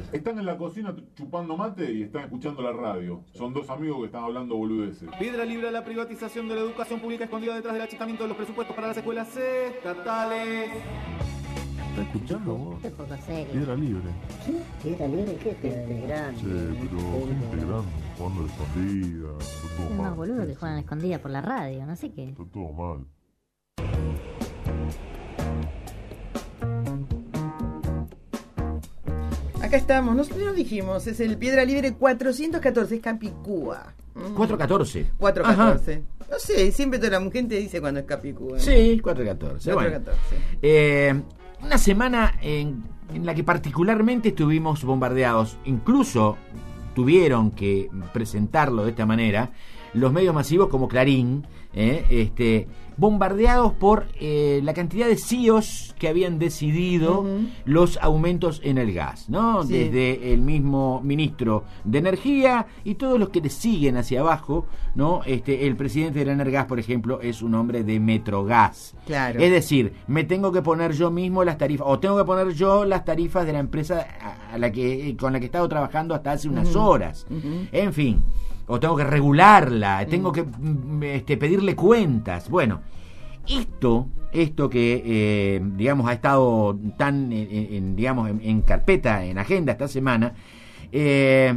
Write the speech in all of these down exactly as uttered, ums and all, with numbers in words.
Están en la cocina chupando mate y están escuchando la radio. Son dos amigos que están hablando boludeces. Piedra libre a la privatización de la educación pública escondida detrás del achicamiento de los presupuestos para las escuelas estatales. ¿Estás escuchando vos? Qué poco serio. Piedra libre. ¿Qué? ¿Piedra libre? ¿Qué? Piedra grande. Sí, pero gente grande, jugando a la escondida. Está todo Unos mal. boludos que juegan a escondida por la radio, no sé qué. Está todo mal. Acá estamos, nosotros dijimos, es el Piedra Libre cuatrocientos catorce, es Capicúa. Mm. cuatro catorce. cuatrocientos catorce. No sé, siempre toda la gente dice cuando es Capicúa. Sí, cuatrocientos catorce. cuatrocientos catorce. Bueno. Eh, una semana en, en la que particularmente estuvimos bombardeados. Incluso tuvieron que presentarlo de esta manera los medios masivos como Clarín, eh, este, bombardeados por eh, la cantidad de C E Os que habían decidido uh-huh. los aumentos en el gas, ¿no? Sí. Desde el mismo ministro de Energía y todos los que le siguen hacia abajo, ¿no? Este, el presidente de la Energas, por ejemplo, es un hombre de Metrogas. Claro. Es decir, me tengo que poner yo mismo las tarifas, o tengo que poner yo las tarifas de la empresa a, a la que con la que he estado trabajando hasta hace unas uh-huh. horas. Uh-huh. En fin. O tengo que regularla, tengo que este, pedirle cuentas. Bueno, esto, esto que eh, digamos ha estado tan en, en, digamos en, en carpeta, en agenda esta semana, eh,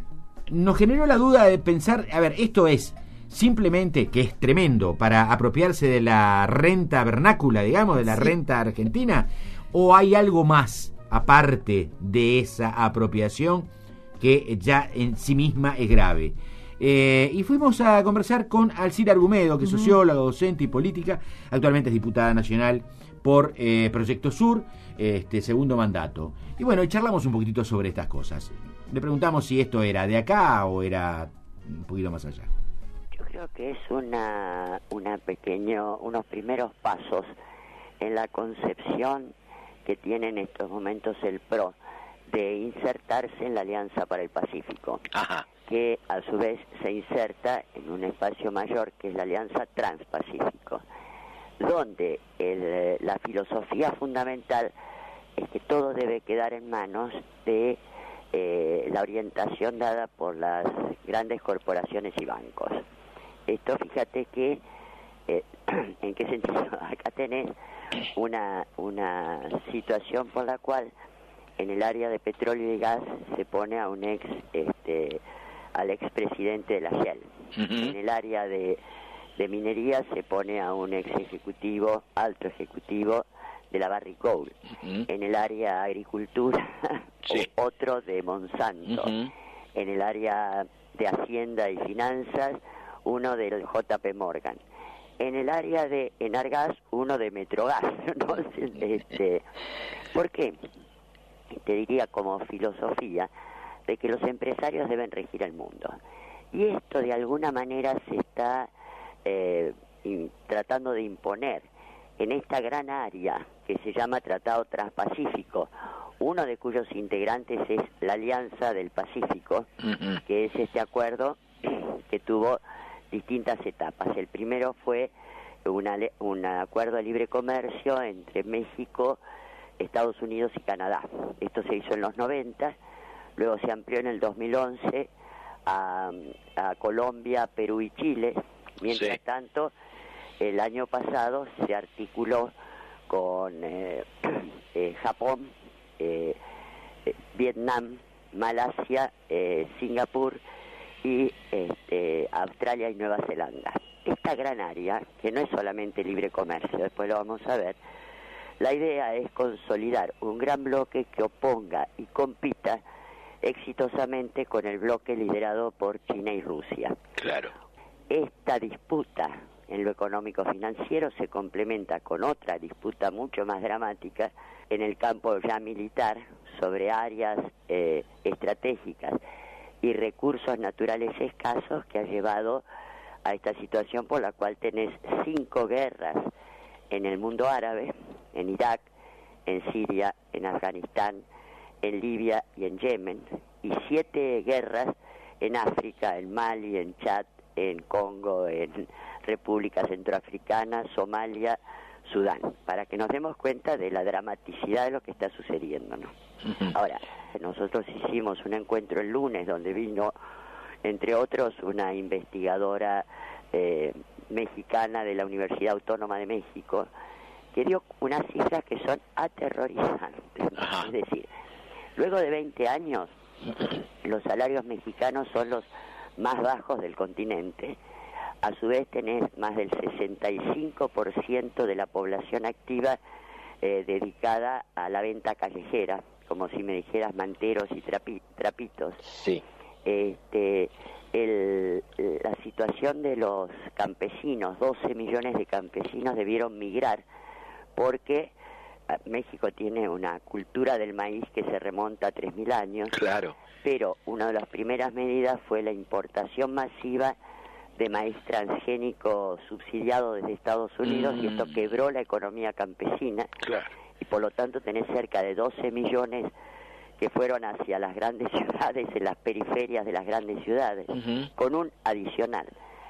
nos generó la duda de pensar, a ver, esto es simplemente, que es tremendo, para apropiarse de la renta vernácula, digamos, de la sí. renta argentina, o hay algo más aparte de esa apropiación que ya en sí misma es grave. Eh, y fuimos a conversar con Alcira Argumedo, que es uh-huh. socióloga, docente y política, actualmente es diputada nacional por eh, Proyecto Sur, este segundo mandato. Y bueno, charlamos un poquitito sobre estas cosas. Le preguntamos si esto era de acá o era un poquito más allá. Yo creo que es una, una pequeño, unos primeros pasos en la concepción que tiene en estos momentos el P R O de insertarse en la Alianza para el Pacífico. Ajá. Que a su vez se inserta en un espacio mayor que es la Alianza Transpacífico, donde el, la filosofía fundamental es que todo debe quedar en manos de eh, la orientación dada por las grandes corporaciones y bancos. Esto, fíjate que, eh, ¿en qué sentido? Acá tenés una, una situación por la cual en el área de petróleo y gas se pone a un ex... este al expresidente de la Shell. Uh-huh. En el área de, de minería se pone a un ex ejecutivo, alto ejecutivo de la Barrick Gold. Uh-huh. En el área de agricultura, sí. otro de Monsanto. Uh-huh. En el área de Hacienda y Finanzas, uno del J P Morgan. En el área de Enargas, uno de Metrogas. ¿No? Este, ¿Por qué? Te diría como filosofía de que los empresarios deben regir el mundo. Y esto de alguna manera se está eh, in, tratando de imponer en esta gran área que se llama Tratado Transpacífico, uno de cuyos integrantes es la Alianza del Pacífico, uh-huh. que es este acuerdo que tuvo distintas etapas. El primero fue una, un acuerdo de libre comercio entre México, Estados Unidos y Canadá. Esto se hizo en los noventa. Luego se amplió en el dos mil once a, a Colombia, Perú y Chile. Mientras sí. tanto, el año pasado se articuló con eh, eh, Japón, eh, eh, Vietnam, Malasia, eh, Singapur y este, Australia y Nueva Zelanda. Esta gran área, que no es solamente libre comercio, después lo vamos a ver, la idea es consolidar un gran bloque que oponga y compita exitosamente con el bloque liderado por China y Rusia. Claro. Esta disputa en lo económico financiero se complementa con otra disputa mucho más dramática en el campo ya militar sobre áreas eh, estratégicas y recursos naturales escasos que ha llevado a esta situación por la cual tenés cinco guerras en el mundo árabe, en Irak, en Siria, en Afganistán, en Libia y en Yemen, y siete guerras en África, en Mali, en Chad, en Congo, en República Centroafricana, Somalia, Sudán, para que nos demos cuenta de la dramaticidad de lo que está sucediendo, ¿no? Uh-huh. Ahora, nosotros hicimos un encuentro el lunes donde vino, entre otros, una investigadora eh, mexicana de la Universidad Autónoma de México, que dio unas cifras que son aterrorizantes. Uh-huh. Es decir, luego de veinte años, los salarios mexicanos son los más bajos del continente. A su vez tenés más del sesenta y cinco por ciento de la población activa eh, dedicada a la venta callejera, como si me dijeras manteros y trapi, trapitos. Sí. Este, el, la situación de los campesinos, doce millones de campesinos debieron migrar porque México tiene una cultura del maíz que se remonta a tres mil años. Claro. Pero una de las primeras medidas fue la importación masiva de maíz transgénico subsidiado desde Estados Unidos, mm. y esto quebró la economía campesina. Claro. Y por lo tanto tenés cerca de doce millones que fueron hacia las grandes ciudades, en las periferias de las grandes ciudades, uh-huh. con un adicional,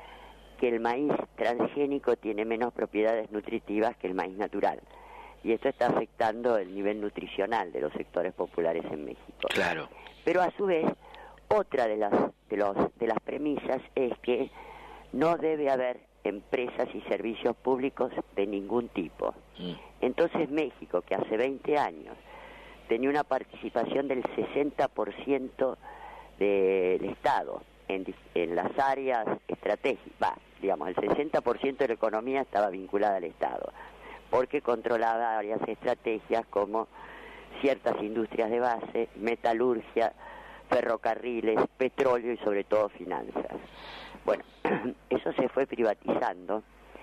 que el maíz transgénico tiene menos propiedades nutritivas que el maíz natural. Y esto está afectando el nivel nutricional de los sectores populares en México. Claro. Pero a su vez, otra de las, de los, de las premisas es que no debe haber empresas y servicios públicos de ningún tipo. Mm. Entonces México, que hace veinte años tenía una participación del sesenta por ciento del Estado en, en las áreas estratégicas, digamos, el sesenta por ciento de la economía estaba vinculada al Estado, porque controlaba varias estrategias como ciertas industrias de base, metalurgia, ferrocarriles, petróleo y sobre todo finanzas. Bueno, eso se fue privatizando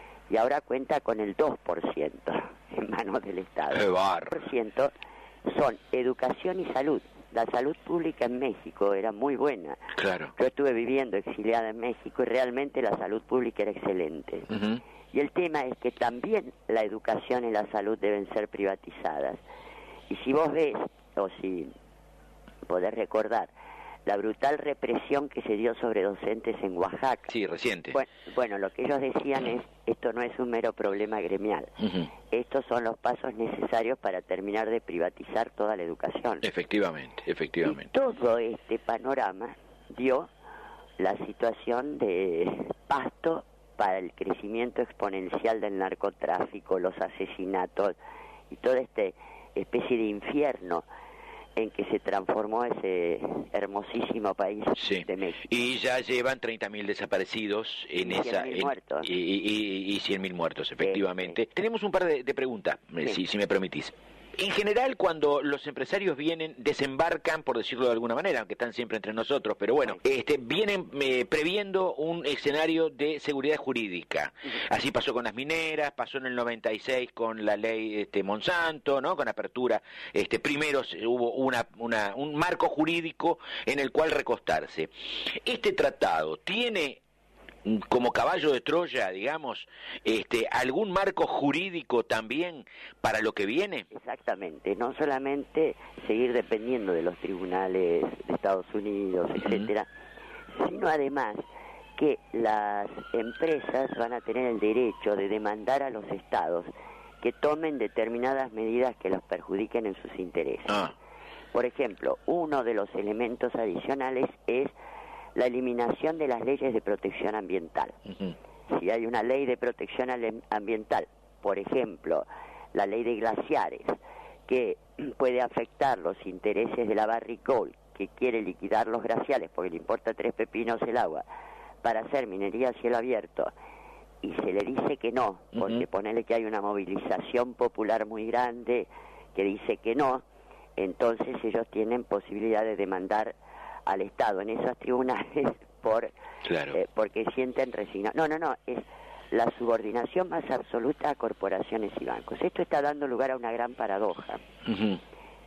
y ahora cuenta con el dos por ciento en manos del Estado. ¡Qué barro! dos por ciento son educación y salud. La salud pública en México era muy buena. Claro. Yo estuve viviendo exiliada en México y realmente la salud pública era excelente. Uh-huh. Y el tema es que también la educación y la salud deben ser privatizadas. Y si vos ves, o si podés recordar, la brutal represión que se dio sobre docentes en Oaxaca. Sí, reciente. Bueno, bueno, lo que ellos decían es, esto no es un mero problema gremial. Uh-huh. Estos son los pasos necesarios para terminar de privatizar toda la educación. Efectivamente, efectivamente. Y todo este panorama dio la situación de pasto para el crecimiento exponencial del narcotráfico, los asesinatos y toda esta especie de infierno en que se transformó ese hermosísimo país sí. de México. Y ya llevan treinta mil desaparecidos en y esa... cien mil en, muertos. Y, y, y cien mil muertos, efectivamente. Sí, sí. Tenemos un par de, de preguntas, sí. si, si me permitís. En general, cuando los empresarios vienen, desembarcan, por decirlo de alguna manera, aunque están siempre entre nosotros, pero bueno, este, vienen eh, previendo un escenario de seguridad jurídica. Así pasó con las mineras, pasó en el noventa y seis con la ley este, Monsanto, ¿no? Con apertura. Este, primero hubo una, una, un marco jurídico en el cual recostarse. Este tratado tiene como caballo de Troya, digamos, este, algún marco jurídico también para lo que viene. Exactamente, no solamente seguir dependiendo de los tribunales de Estados Unidos, uh-huh. etcétera, sino además que las empresas van a tener el derecho de demandar a los estados que tomen determinadas medidas que los perjudiquen en sus intereses. Ah. Por ejemplo, uno de los elementos adicionales es la eliminación de las leyes de protección ambiental. Uh-huh. Si hay una ley de protección ambiental, por ejemplo, la ley de glaciares, que puede afectar los intereses de la Barrick Gold, que quiere liquidar los glaciares porque le importa tres pepinos el agua, para hacer minería a cielo abierto, y se le dice que no, porque uh-huh. ponele que hay una movilización popular muy grande que dice que no, entonces ellos tienen posibilidad de demandar al Estado en esos tribunales por claro. eh, porque sienten resignación. No, no, no, es la subordinación más absoluta a corporaciones y bancos. Esto está dando lugar a una gran paradoja. Uh-huh.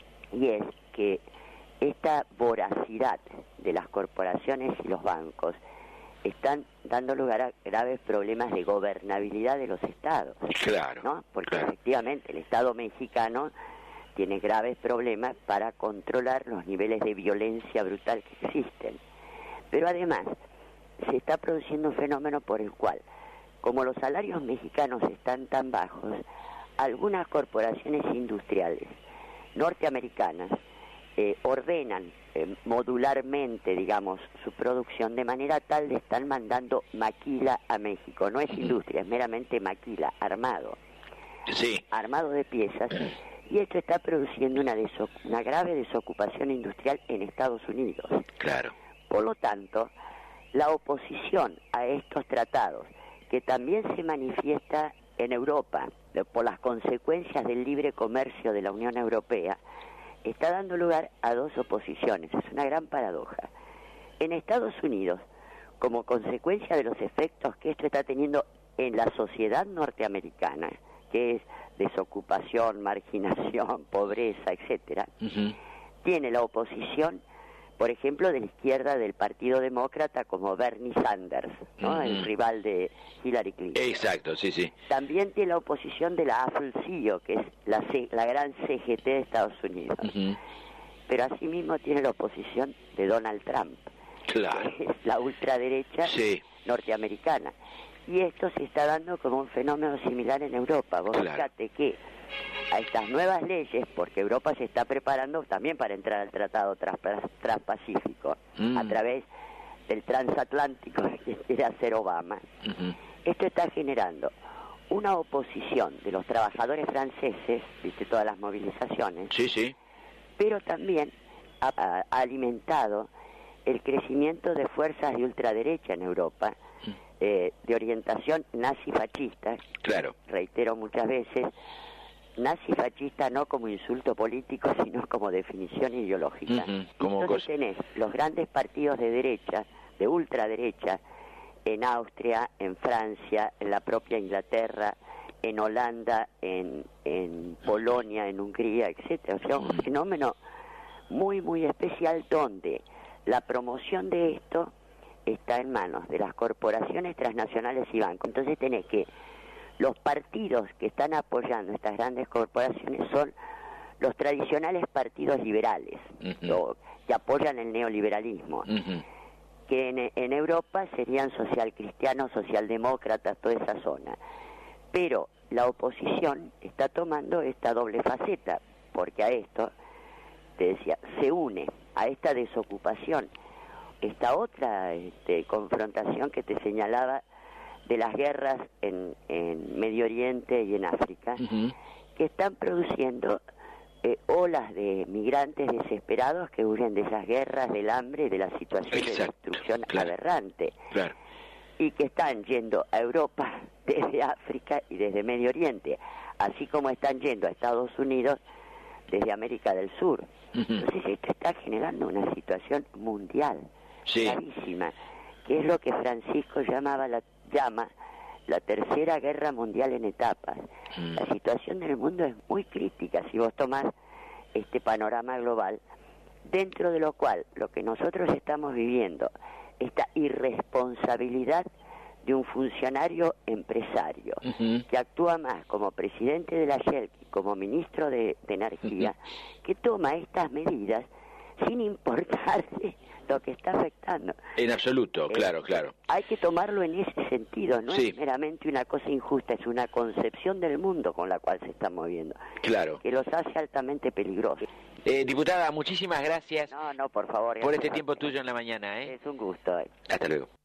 Y es que esta voracidad de las corporaciones y los bancos están dando lugar a graves problemas de gobernabilidad de los estados. Claro. ¿no? Porque claro. efectivamente el Estado mexicano tiene graves problemas para controlar los niveles de violencia brutal que existen. Pero además, se está produciendo un fenómeno por el cual como los salarios mexicanos están tan bajos, algunas corporaciones industriales norteamericanas eh, ordenan eh, modularmente, digamos, su producción de manera tal de estar mandando maquila a México. No es industria, es meramente maquila, armado. Sí. Armado de piezas. Y esto está produciendo una, una grave desocupación industrial en Estados Unidos. Claro. Por lo tanto, la oposición a estos tratados, que también se manifiesta en Europa por las consecuencias del libre comercio de la Unión Europea, está dando lugar a dos oposiciones. Es una gran paradoja. En Estados Unidos, como consecuencia de los efectos que esto está teniendo en la sociedad norteamericana, que es desocupación, marginación, pobreza, etcétera, uh-huh. tiene la oposición, por ejemplo, de la izquierda del Partido Demócrata, como Bernie Sanders, ¿no? Uh-huh. El rival de Hillary Clinton. Exacto, sí, sí. También tiene la oposición de la A F L-C I O, que es la, C la gran C G T de Estados Unidos. Uh-huh. Pero asimismo tiene la oposición de Donald Trump, claro. que es la ultraderecha sí. norteamericana. Y esto se está dando como un fenómeno similar en Europa. Vos claro. fíjate que a estas nuevas leyes, porque Europa se está preparando también para entrar al Tratado Transpacífico, mm. a través del transatlántico que quiere hacer Obama, uh-huh. esto está generando una oposición de los trabajadores franceses, viste todas las movilizaciones, sí, sí. pero también ha, ha alimentado el crecimiento de fuerzas de ultraderecha en Europa, mm. eh, de orientación nazi-fascista, claro. reitero muchas veces, nazi-fascista no como insulto político, sino como definición ideológica. Uh-huh. Como Entonces cosa... tenés los grandes partidos de derecha, de ultraderecha, en Austria, en Francia, en la propia Inglaterra, en Holanda, en, en Polonia, en Hungría, etcétera. O sea, un fenómeno muy, muy especial donde la promoción de esto está en manos de las corporaciones transnacionales y bancos. Entonces tenés que los partidos que están apoyando estas grandes corporaciones son los tradicionales partidos liberales, uh-huh. lo, que apoyan el neoliberalismo, uh-huh. que en, en Europa serían socialcristianos, socialdemócratas, toda esa zona. Pero la oposición está tomando esta doble faceta, porque a esto, te decía, se une a esta desocupación, esta otra este, confrontación que te señalaba, de las guerras en, en Medio Oriente y en África, uh-huh. que están produciendo eh, olas de migrantes desesperados que huyen de esas guerras, del hambre y de la situación Exacto. de destrucción claro. aberrante, claro. y que están yendo a Europa desde África y desde Medio Oriente, así como están yendo a Estados Unidos desde América del Sur. Uh-huh. Entonces esto está generando una situación mundial, sí. gravísima, que es lo que Francisco llamaba la llama la tercera guerra mundial en etapas. Mm. La situación del mundo es muy crítica si vos tomás este panorama global, dentro de lo cual lo que nosotros estamos viviendo, esta irresponsabilidad de un funcionario empresario uh-huh. que actúa más como presidente de la Shell que como ministro de, de Energía, uh-huh. que toma estas medidas sin importarle lo que está afectando. En absoluto, eh, claro, claro. Hay que tomarlo en ese sentido, no sí. es meramente una cosa injusta, es una concepción del mundo con la cual se está moviendo. Claro. Que los hace altamente peligrosos. Eh, diputada, muchísimas gracias. No, no, por favor. Por este tiempo tuyo en la mañana, ¿eh? Es un gusto. Eh. Hasta luego.